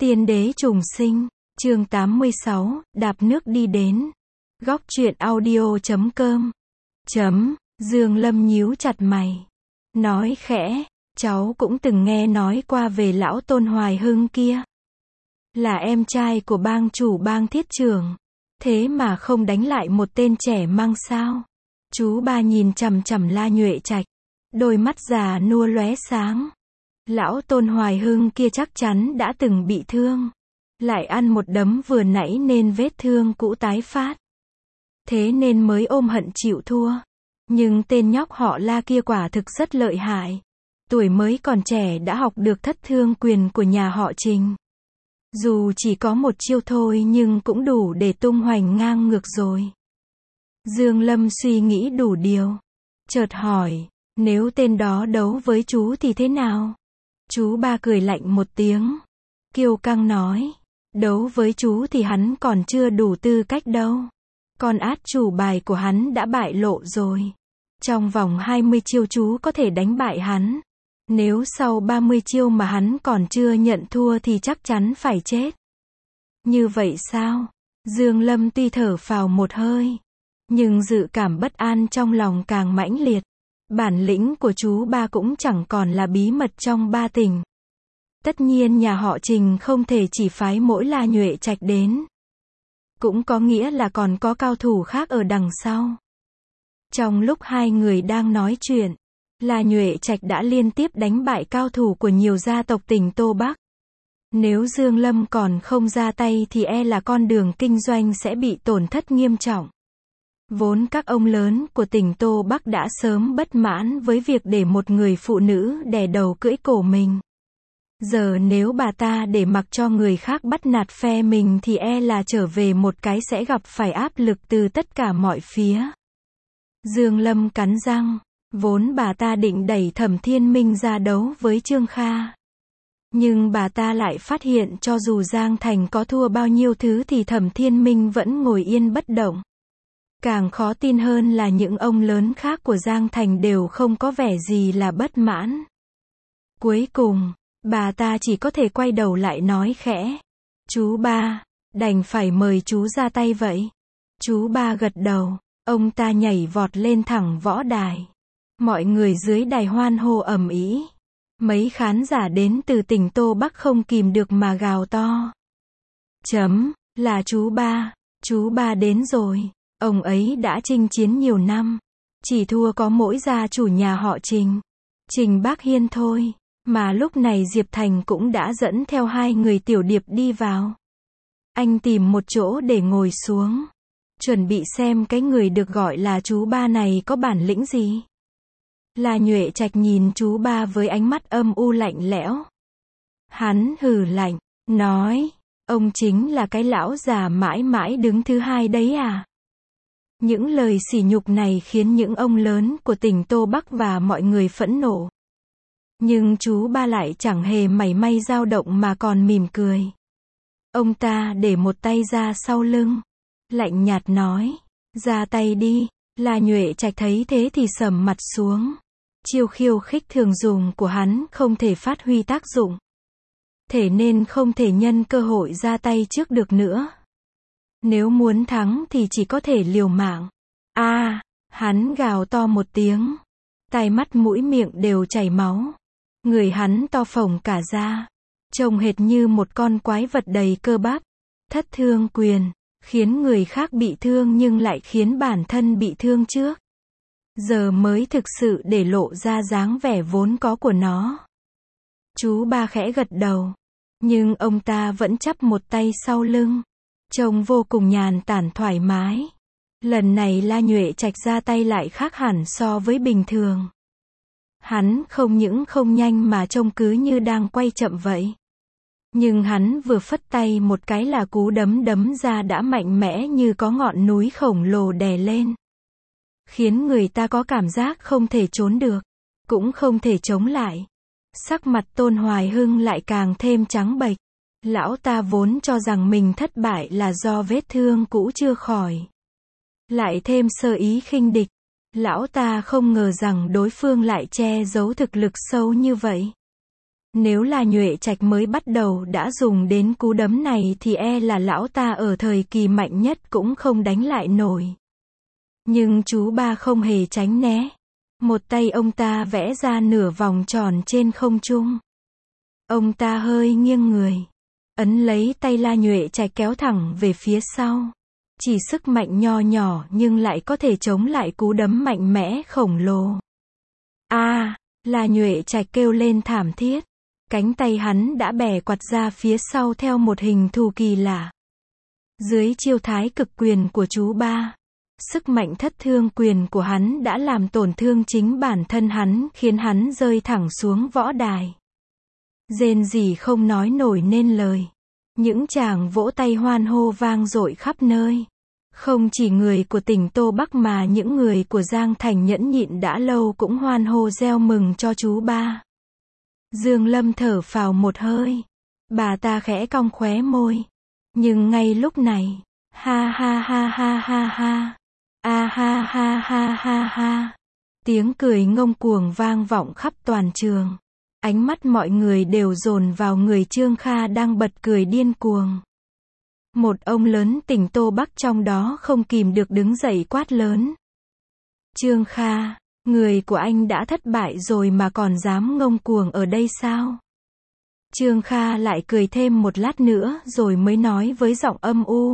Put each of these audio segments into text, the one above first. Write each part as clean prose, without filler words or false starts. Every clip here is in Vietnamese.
Tiên đế trùng sinh, chương 86, đạp nước đi đến. Góc truyện audio.com. Dương Lâm nhíu chặt mày. Nói khẽ, cháu cũng từng nghe nói qua về lão Tôn Hoài Hưng kia. Là em trai của bang chủ bang Thiết Trưởng. Thế mà không đánh lại một tên trẻ măng sao? Chú ba nhìn chằm chằm La Nhuệ Trạch. Đôi mắt già nua lóe sáng. Lão Tôn Hoài Hưng kia chắc chắn đã từng bị thương. Lại ăn một đấm vừa nãy nên vết thương cũ tái phát. Thế nên mới ôm hận chịu thua. Nhưng tên nhóc họ La kia quả thực rất lợi hại. Tuổi mới còn trẻ đã học được thất thương quyền của nhà họ Trình. Dù chỉ có một chiêu thôi nhưng cũng đủ để tung hoành ngang ngược rồi. Dương Lâm suy nghĩ đủ điều. Chợt hỏi, nếu tên đó đấu với chú thì thế nào? Chú ba cười lạnh một tiếng. Kiêu căng nói, đấu với chú thì hắn còn chưa đủ tư cách đâu. Con át chủ bài của hắn đã bại lộ rồi. Trong vòng 20 chiêu chú có thể đánh bại hắn. Nếu sau 30 chiêu mà hắn còn chưa nhận thua thì chắc chắn phải chết. Như vậy sao? Dương Lâm tuy thở phào một hơi. Nhưng dự cảm bất an trong lòng càng mãnh liệt. Bản lĩnh của chú ba cũng chẳng còn là bí mật trong ba tỉnh. Tất nhiên nhà họ Trình không thể chỉ phái mỗi La Nhuệ Trạch đến. Cũng có nghĩa là còn có cao thủ khác ở đằng sau. Trong lúc hai người đang nói chuyện, La Nhuệ Trạch đã liên tiếp đánh bại cao thủ của nhiều gia tộc tỉnh Tô Bắc. Nếu Dương Lâm còn không ra tay thì e là con đường kinh doanh sẽ bị tổn thất nghiêm trọng. Vốn các ông lớn của tỉnh Tô Bắc đã sớm bất mãn với việc để một người phụ nữ đè đầu cưỡi cổ mình. Giờ nếu bà ta để mặc cho người khác bắt nạt phe mình thì e là trở về một cái sẽ gặp phải áp lực từ tất cả mọi phía. Dương Lâm cắn răng, vốn bà ta định đẩy Thẩm Thiên Minh ra đấu với Trương Kha. Nhưng bà ta lại phát hiện cho dù Giang Thành có thua bao nhiêu thứ thì Thẩm Thiên Minh vẫn ngồi yên bất động. Càng khó tin hơn là những ông lớn khác của Giang Thành đều không có vẻ gì là bất mãn. Cuối cùng, bà ta chỉ có thể quay đầu lại nói khẽ. Chú ba, đành phải mời chú ra tay vậy. Chú ba gật đầu, ông ta nhảy vọt lên thẳng võ đài. Mọi người dưới đài hoan hô ầm ĩ. Mấy khán giả đến từ tỉnh Tô Bắc không kìm được mà gào to. Là chú ba đến rồi. Ông ấy đã chinh chiến nhiều năm. Chỉ thua có mỗi gia chủ nhà họ Trình. Trình Bác Hiên thôi. Mà lúc này Diệp Thành cũng đã dẫn theo hai người tiểu điệp đi vào. Anh tìm một chỗ để ngồi xuống. Chuẩn bị xem cái người được gọi là chú ba này có bản lĩnh gì. La Nhuệ Trạch nhìn chú ba với ánh mắt âm u lạnh lẽo. Hắn hừ lạnh, nói, ông chính là cái lão già mãi mãi đứng thứ hai đấy à? Những lời sỉ nhục này khiến những ông lớn của tỉnh Tô Bắc và mọi người phẫn nộ. Nhưng chú ba lại chẳng hề mảy may dao động mà còn mỉm cười. Ông ta để một tay ra sau lưng. Lạnh nhạt nói, ra tay đi. La Nhuệ Trạch thấy thế thì sầm mặt xuống. Chiêu khiêu khích thường dùng của hắn không thể phát huy tác dụng. Thế nên không thể nhân cơ hội ra tay trước được nữa. Nếu muốn thắng thì chỉ có thể liều mạng. Hắn gào to một tiếng. Tai mắt mũi miệng đều chảy máu. Người hắn to phồng cả ra. Trông hệt như một con quái vật đầy cơ bắp. Thất thương quyền. Khiến người khác bị thương nhưng lại khiến bản thân bị thương trước. Giờ mới thực sự để lộ ra dáng vẻ vốn có của nó. Chú ba khẽ gật đầu. Nhưng ông ta vẫn chắp một tay sau lưng. Trông vô cùng nhàn tản thoải mái. Lần này La Nhuệ Trạch ra tay lại khác hẳn so với bình thường. Hắn không những không nhanh mà trông cứ như đang quay chậm vậy. Nhưng hắn vừa phất tay một cái là cú đấm đấm ra đã mạnh mẽ như có ngọn núi khổng lồ đè lên. Khiến người ta có cảm giác không thể trốn được, cũng không thể chống lại. Sắc mặt Tôn Hoài Hưng lại càng thêm trắng bệch. Lão ta vốn cho rằng mình thất bại là do vết thương cũ chưa khỏi. Lại thêm sơ ý khinh địch. Lão ta không ngờ rằng đối phương lại che giấu thực lực sâu như vậy. Nếu là Nhuệ Trạch mới bắt đầu đã dùng đến cú đấm này thì e là lão ta ở thời kỳ mạnh nhất cũng không đánh lại nổi. Nhưng chú ba không hề tránh né. Một tay ông ta vẽ ra nửa vòng tròn trên không trung. Ông ta hơi nghiêng người, ấn lấy tay La Nhuệ Trạch kéo thẳng về phía sau. Chỉ sức mạnh nho nhỏ nhưng lại có thể chống lại cú đấm mạnh mẽ khổng lồ. La Nhuệ Trạch kêu lên thảm thiết. Cánh tay hắn đã bẻ quặt ra phía sau theo một hình thù kỳ lạ. Dưới chiêu thái cực quyền của chú ba, sức mạnh thất thương quyền của hắn đã làm tổn thương chính bản thân hắn, khiến hắn rơi thẳng xuống võ đài. Rên rỉ không nói nổi nên lời. Những tràng vỗ tay hoan hô vang dội khắp nơi. Không chỉ người của tỉnh Tô Bắc mà những người của Giang Thành nhẫn nhịn đã lâu cũng hoan hô reo mừng cho chú ba. Dương Lâm thở phào một hơi. Bà ta khẽ cong khóe môi. Nhưng ngay lúc này, ha ha ha ha ha ha, ha ha ha ha ha, tiếng cười ngông cuồng vang vọng khắp toàn trường. Ánh mắt mọi người đều dồn vào người Trương Kha đang bật cười điên cuồng. Một ông lớn tỉnh Tô Bắc trong đó không kìm được đứng dậy quát lớn. Trương Kha, người của anh đã thất bại rồi mà còn dám ngông cuồng ở đây sao? Trương Kha lại cười thêm một lát nữa rồi mới nói với giọng âm u.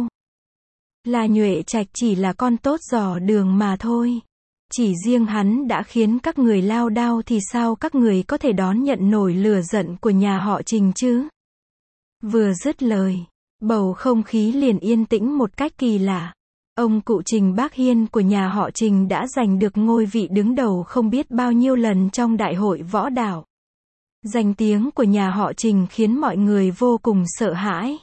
Là Nhuệ Trạch chỉ là con tốt dò đường mà thôi. Chỉ riêng hắn đã khiến các người lao đao thì sao các người có thể đón nhận nổi lửa giận của nhà họ Trình chứ? Vừa dứt lời, bầu không khí liền yên tĩnh một cách kỳ lạ. Ông cụ Trình Bác Hiên của nhà họ Trình đã giành được ngôi vị đứng đầu không biết bao nhiêu lần trong đại hội võ đạo. Danh tiếng của nhà họ Trình khiến mọi người vô cùng sợ hãi.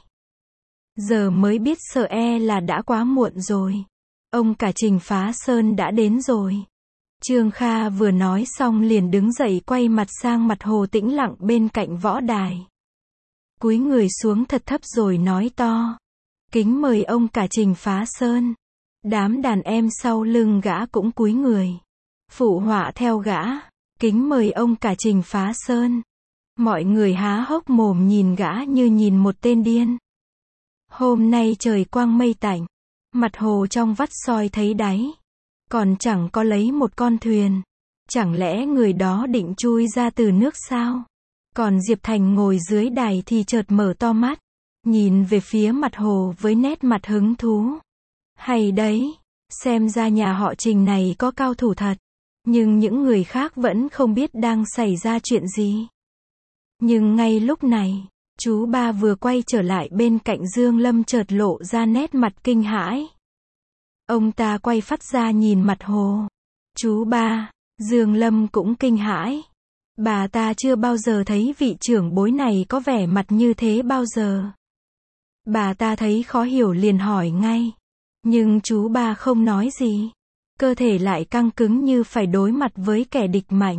Giờ mới biết sợ e là đã quá muộn rồi. Ông cả Trình Phá Sơn đã đến rồi. Trương Kha vừa nói xong liền đứng dậy quay mặt sang mặt Hồ tĩnh lặng bên cạnh võ đài. Cúi người xuống thật thấp rồi nói to. Kính mời ông cả Trình Phá Sơn. Đám đàn em sau lưng gã cũng cúi người. Phụ họa theo gã. Kính mời ông cả Trình Phá Sơn. Mọi người há hốc mồm nhìn gã như nhìn một tên điên. Hôm nay trời quang mây tạnh. Mặt hồ trong vắt soi thấy đáy. Còn chẳng có lấy một con thuyền. Chẳng lẽ người đó định chui ra từ nước sao? Còn Diệp Thành ngồi dưới đài thì chợt mở to mắt. Nhìn về phía mặt hồ với nét mặt hứng thú. Hay đấy, xem ra nhà họ Trình này có cao thủ thật. Nhưng những người khác vẫn không biết đang xảy ra chuyện gì. Nhưng ngay lúc này, chú ba vừa quay trở lại bên cạnh Dương Lâm chợt lộ ra nét mặt kinh hãi. Ông ta quay phát ra nhìn mặt hồ. Chú ba, Dương Lâm cũng kinh hãi. Bà ta chưa bao giờ thấy vị trưởng bối này có vẻ mặt như thế bao giờ. Bà ta thấy khó hiểu liền hỏi ngay. Nhưng chú ba không nói gì. Cơ thể lại căng cứng như phải đối mặt với kẻ địch mạnh.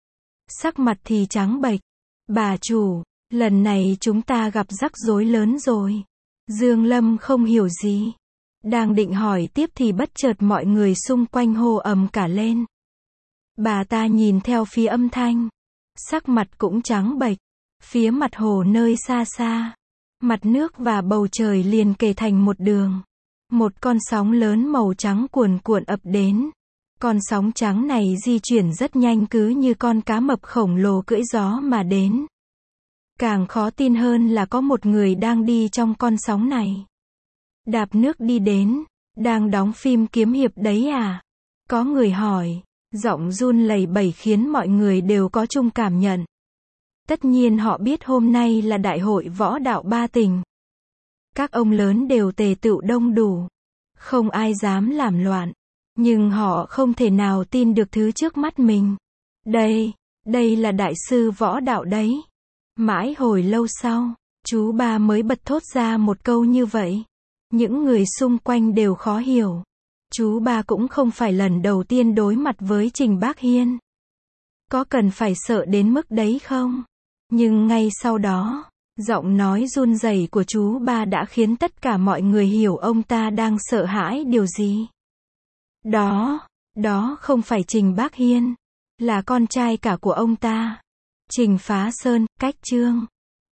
Sắc mặt thì trắng bệch. Bà chủ, lần này chúng ta gặp rắc rối lớn rồi. Dương Lâm không hiểu gì. Đang định hỏi tiếp thì bất chợt mọi người xung quanh hô ầm cả lên. Bà ta nhìn theo phía âm thanh. Sắc mặt cũng trắng bệch. Phía mặt hồ nơi xa xa. Mặt nước và bầu trời liền kề thành một đường. Một con sóng lớn màu trắng cuồn cuộn ập đến. Con sóng trắng này di chuyển rất nhanh cứ như con cá mập khổng lồ cưỡi gió mà đến. Càng khó tin hơn là có một người đang đi trong con sóng này. Đạp nước đi đến. Đang đóng phim kiếm hiệp đấy à? Có người hỏi. Giọng run lẩy bẩy khiến mọi người đều có chung cảm nhận. Tất nhiên họ biết hôm nay là đại hội võ đạo ba tỉnh. Các ông lớn đều tề tựu đông đủ. Không ai dám làm loạn. Nhưng họ không thể nào tin được thứ trước mắt mình. Đây là đại sư võ đạo đấy. Mãi hồi lâu sau, chú ba mới bật thốt ra một câu như vậy. Những người xung quanh đều khó hiểu. Chú ba cũng không phải lần đầu tiên đối mặt với Trình Bác Hiên. Có cần phải sợ đến mức đấy không? Nhưng ngay sau đó, giọng nói run rẩy của chú ba đã khiến tất cả mọi người hiểu ông ta đang sợ hãi điều gì. Đó không phải Trình Bác Hiên, là con trai cả của ông ta. Trình Phá Sơn, cách chương